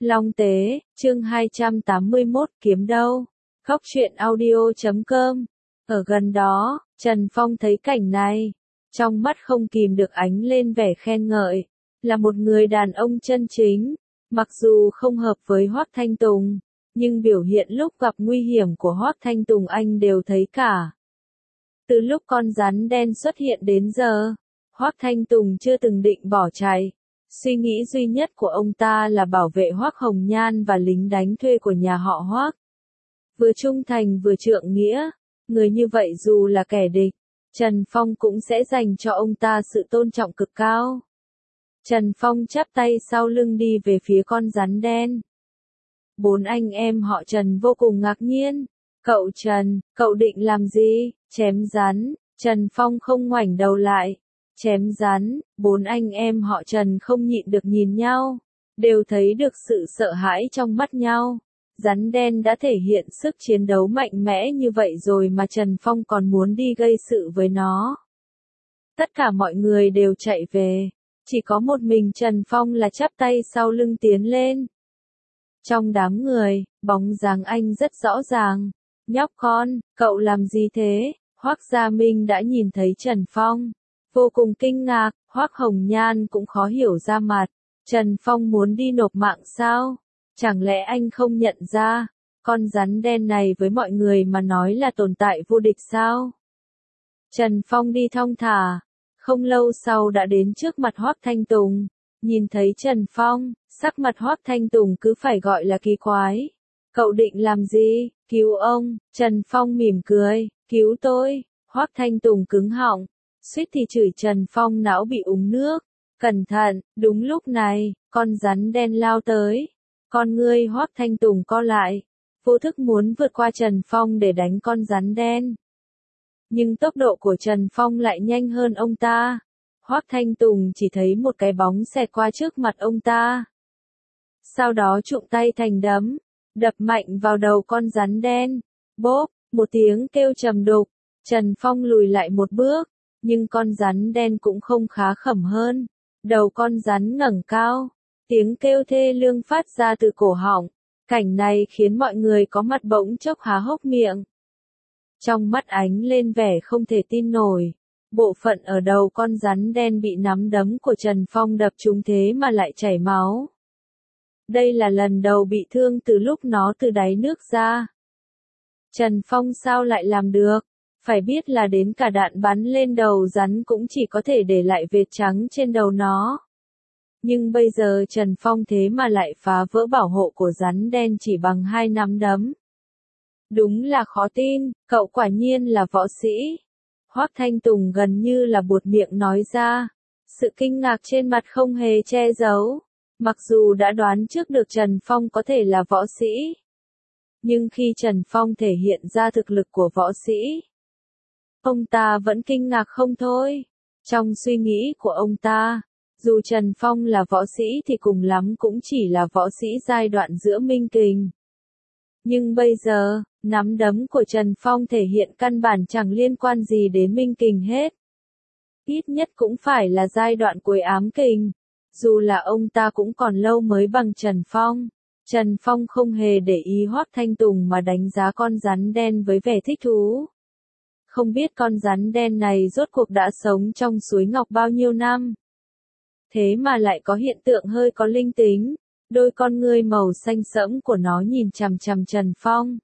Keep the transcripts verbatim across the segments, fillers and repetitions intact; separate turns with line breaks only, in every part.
Long Tế, chương hai trăm tám mươi mốt, kiếm đâu? Góc truyện audio chấm com. Ở gần đó, Trần Phong thấy cảnh này, trong mắt không kìm được ánh lên vẻ khen ngợi, là một người đàn ông chân chính, mặc dù không hợp với Hoắc Thanh Tùng, nhưng biểu hiện lúc gặp nguy hiểm của Hoắc Thanh Tùng anh đều thấy cả. Từ lúc con rắn đen xuất hiện đến giờ, Hoắc Thanh Tùng chưa từng định bỏ chạy. Suy nghĩ duy nhất của ông ta là bảo vệ Hoắc Hồng Nhan và lính đánh thuê của nhà họ Hoắc. Vừa trung thành vừa trượng nghĩa, người như vậy dù là kẻ địch, Trần Phong cũng sẽ dành cho ông ta sự tôn trọng cực cao. Trần Phong chắp tay sau lưng đi về phía con rắn đen. Bốn anh em họ Trần vô cùng ngạc nhiên. Cậu Trần, cậu định làm gì? Chém rắn. Trần Phong không ngoảnh đầu lại. Chém rắn, bốn anh em họ Trần không nhịn được nhìn nhau, đều thấy được sự sợ hãi trong mắt nhau. Rắn đen đã thể hiện sức chiến đấu mạnh mẽ như vậy rồi mà Trần Phong còn muốn đi gây sự với nó. Tất cả mọi người đều chạy về, chỉ có một mình Trần Phong là chắp tay sau lưng tiến lên. Trong đám người, bóng dáng anh rất rõ ràng. Nhóc con, cậu làm gì thế? Hoắc Gia Minh đã nhìn thấy Trần Phong. Vô cùng kinh ngạc, Hoắc Hồng Nhan cũng khó hiểu ra mặt. Trần Phong muốn đi nộp mạng sao? Chẳng lẽ anh không nhận ra, con rắn đen này với mọi người mà nói là tồn tại vô địch sao? Trần Phong đi thong thả, không lâu sau đã đến trước mặt Hoắc Thanh Tùng. Nhìn thấy Trần Phong, sắc mặt Hoắc Thanh Tùng cứ phải gọi là kỳ quái. Cậu định làm gì? Cứu ông. Trần Phong mỉm cười, cứu tôi. Hoắc Thanh Tùng cứng họng, suýt thì chửi Trần Phong não bị úng nước. Cẩn thận, đúng lúc này, con rắn đen lao tới. Con ngươi Hoắc Thanh Tùng co lại, vô thức muốn vượt qua Trần Phong để đánh con rắn đen. Nhưng tốc độ của Trần Phong lại nhanh hơn ông ta. Hoắc Thanh Tùng chỉ thấy một cái bóng xẹt qua trước mặt ông ta. Sau đó trụng tay thành đấm, đập mạnh vào đầu con rắn đen. Bốp, một tiếng kêu trầm đục, Trần Phong lùi lại một bước. Nhưng con rắn đen cũng không khá khẩm hơn. Đầu con rắn ngẩng cao, tiếng kêu thê lương phát ra từ cổ họng. Cảnh này khiến mọi người có mặt bỗng chốc há hốc miệng. Trong mắt ánh lên vẻ không thể tin nổi. Bộ phận ở đầu con rắn đen bị nắm đấm của Trần Phong đập trúng thế mà lại chảy máu. Đây là lần đầu bị thương từ lúc nó từ đáy nước ra. Trần Phong sao lại làm được? Phải biết là đến cả đạn bắn lên đầu rắn cũng chỉ có thể để lại vệt trắng trên đầu nó. Nhưng bây giờ Trần Phong thế mà lại phá vỡ bảo hộ của rắn đen chỉ bằng hai nắm đấm. Đúng là khó tin, cậu quả nhiên là võ sĩ. Hoắc Thanh Tùng gần như là buột miệng nói ra. Sự kinh ngạc trên mặt không hề che giấu. Mặc dù đã đoán trước được Trần Phong có thể là võ sĩ. Nhưng khi Trần Phong thể hiện ra thực lực của võ sĩ, ông ta vẫn kinh ngạc không thôi. Trong suy nghĩ của ông ta, dù Trần Phong là võ sĩ thì cùng lắm cũng chỉ là võ sĩ giai đoạn giữa minh kình. Nhưng bây giờ, nắm đấm của Trần Phong thể hiện căn bản chẳng liên quan gì đến minh kình hết. Ít nhất cũng phải là giai đoạn cuối ám kình. Dù là ông ta cũng còn lâu mới bằng Trần Phong. Trần Phong không hề để ý Hoắc Thanh Tùng mà đánh giá con rắn đen với vẻ thích thú. Không biết con rắn đen này rốt cuộc đã sống trong suối ngọc bao nhiêu năm. Thế mà lại có hiện tượng hơi có linh tính. Đôi con ngươi màu xanh sẫm của nó nhìn chằm chằm Trần Phong.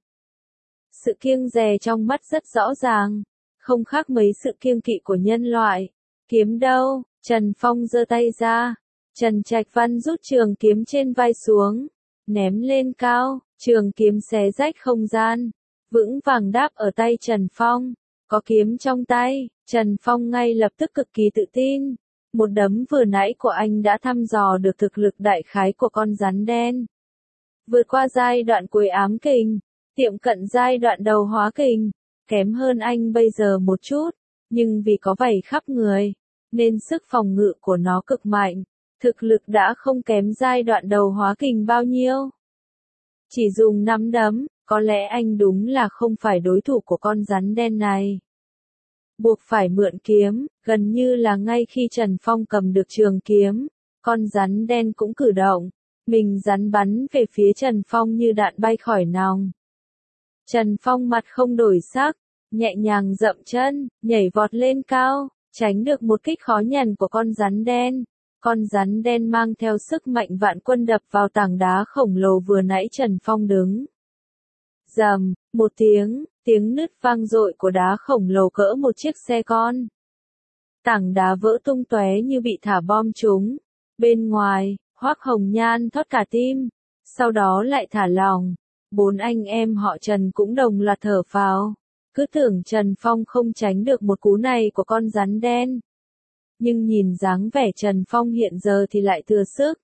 Sự kiêng dè trong mắt rất rõ ràng. Không khác mấy sự kiêng kỵ của nhân loại. Kiếm đâu? Trần Phong giơ tay ra. Trần Trạch Văn rút trường kiếm trên vai xuống. Ném lên cao. Trường kiếm xé rách không gian. Vững vàng đáp ở tay Trần Phong. Có kiếm trong tay, Trần Phong ngay lập tức cực kỳ tự tin. Một đấm vừa nãy của anh đã thăm dò được thực lực đại khái của con rắn đen. Vượt qua giai đoạn cuối ám kình, tiệm cận giai đoạn đầu hóa kình, kém hơn anh bây giờ một chút, nhưng vì có vảy khắp người, nên sức phòng ngự của nó cực mạnh, thực lực đã không kém giai đoạn đầu hóa kình bao nhiêu. Chỉ dùng nắm đấm, có lẽ anh đúng là không phải đối thủ của con rắn đen này. Buộc phải mượn kiếm, gần như là ngay khi Trần Phong cầm được trường kiếm, con rắn đen cũng cử động, Mình rắn bắn về phía Trần Phong như đạn bay khỏi nòng. Trần Phong mặt không đổi sắc, nhẹ nhàng dậm chân, nhảy vọt lên cao, tránh được một kích khó nhằn của con rắn đen. Con rắn đen mang theo sức mạnh vạn quân đập vào tảng đá khổng lồ vừa nãy Trần Phong đứng. Rầm, một tiếng, tiếng nứt vang dội của đá khổng lồ cỡ một chiếc xe con. Tảng đá vỡ tung tóe như bị thả bom trúng. Bên ngoài, Hoắc Hồng Nhan thót cả tim, sau đó lại thả lỏng. Bốn anh em họ Trần cũng đồng loạt thở phào, cứ tưởng Trần Phong không tránh được một cú này của con rắn đen. Nhưng nhìn dáng vẻ Trần Phong hiện giờ thì lại thừa sức.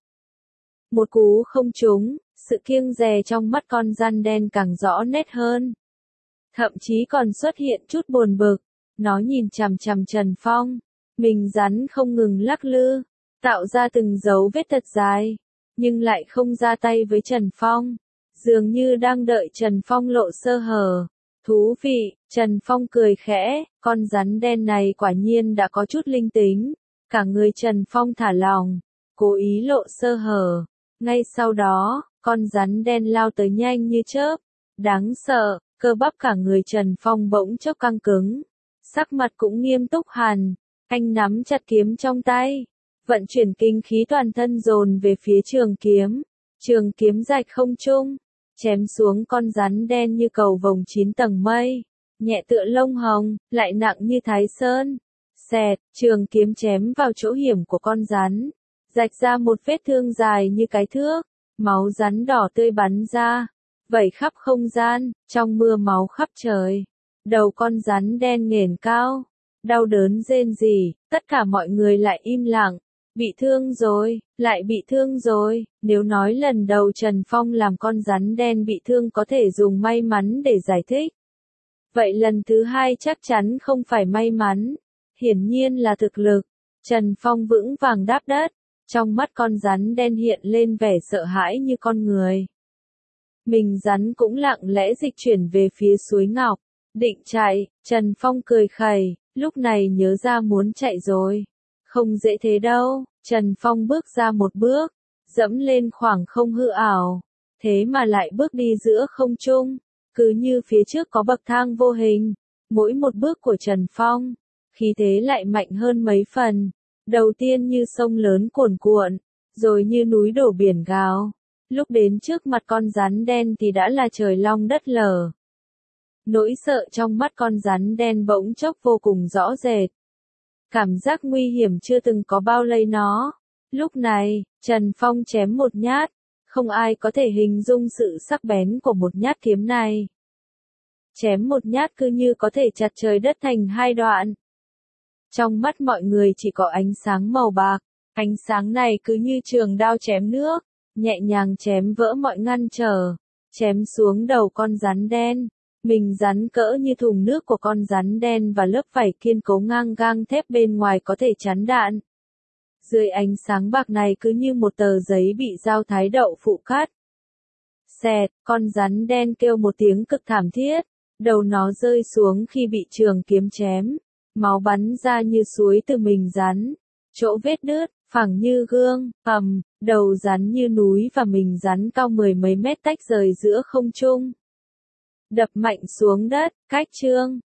Một cú không trúng, sự kiêng dè trong mắt con rắn đen càng rõ nét hơn. Thậm chí còn xuất hiện chút buồn bực, nó nhìn chằm chằm Trần Phong, mình rắn không ngừng lắc lư, tạo ra từng dấu vết thật dài, nhưng lại không ra tay với Trần Phong, dường như đang đợi Trần Phong lộ sơ hở. Thú vị, Trần Phong cười khẽ, con rắn đen này quả nhiên đã có chút linh tính. Cả người Trần Phong thả lỏng, cố ý lộ sơ hở. Ngay sau đó, con rắn đen lao tới nhanh như chớp. Đáng sợ, cơ bắp cả người Trần Phong bỗng chốc căng cứng. Sắc mặt cũng nghiêm túc hẳn, anh nắm chặt kiếm trong tay. Vận chuyển kinh khí toàn thân dồn về phía trường kiếm. Trường kiếm rạch không trung, chém xuống con rắn đen như cầu vồng chín tầng mây, nhẹ tựa lông hồng, lại nặng như thái sơn. Xẹt, trường kiếm chém vào chỗ hiểm của con rắn, rạch ra một vết thương dài như cái thước, máu rắn đỏ tươi bắn ra, vẩy khắp không gian, trong mưa máu khắp trời. Đầu con rắn đen nghển cao, đau đớn rên rỉ, tất cả mọi người lại im lặng. Bị thương rồi, lại bị thương rồi, nếu nói lần đầu Trần Phong làm con rắn đen bị thương có thể dùng may mắn để giải thích. Vậy lần thứ hai chắc chắn không phải may mắn, hiển nhiên là thực lực. Trần Phong vững vàng đáp đất, trong mắt con rắn đen hiện lên vẻ sợ hãi như con người. Mình rắn cũng lặng lẽ dịch chuyển về phía suối ngọc, định chạy, Trần Phong cười khẩy, lúc này nhớ ra muốn chạy rồi. Không dễ thế đâu, Trần Phong bước ra một bước, dẫm lên khoảng không hư ảo, thế mà lại bước đi giữa không trung, cứ như phía trước có bậc thang vô hình, mỗi một bước của Trần Phong, khí thế lại mạnh hơn mấy phần, đầu tiên như sông lớn cuồn cuộn, rồi như núi đổ biển gào, lúc đến trước mặt con rắn đen thì đã là trời long đất lở. Nỗi sợ trong mắt con rắn đen bỗng chốc vô cùng rõ rệt. Cảm giác nguy hiểm chưa từng có bao lấy nó. Lúc này, Trần Phong chém một nhát, không ai có thể hình dung sự sắc bén của một nhát kiếm này. Chém một nhát cứ như có thể chặt trời đất thành hai đoạn. Trong mắt mọi người chỉ có ánh sáng màu bạc, ánh sáng này cứ như trường đao chém nước, nhẹ nhàng chém vỡ mọi ngăn trở, chém xuống đầu con rắn đen. Mình rắn cỡ như thùng nước của con rắn đen và lớp vảy kiên cố ngang gang thép bên ngoài có thể chắn đạn. Dưới ánh sáng bạc này cứ như một tờ giấy bị dao thái đậu phụ cắt. Xẹt, con rắn đen kêu một tiếng cực thảm thiết, đầu nó rơi xuống khi bị trường kiếm chém, máu bắn ra như suối từ mình rắn, chỗ vết đứt, phẳng như gương, ầm, đầu rắn như núi và mình rắn cao mười mấy mét tách rời giữa không trung. Đập mạnh xuống đất, cách chương.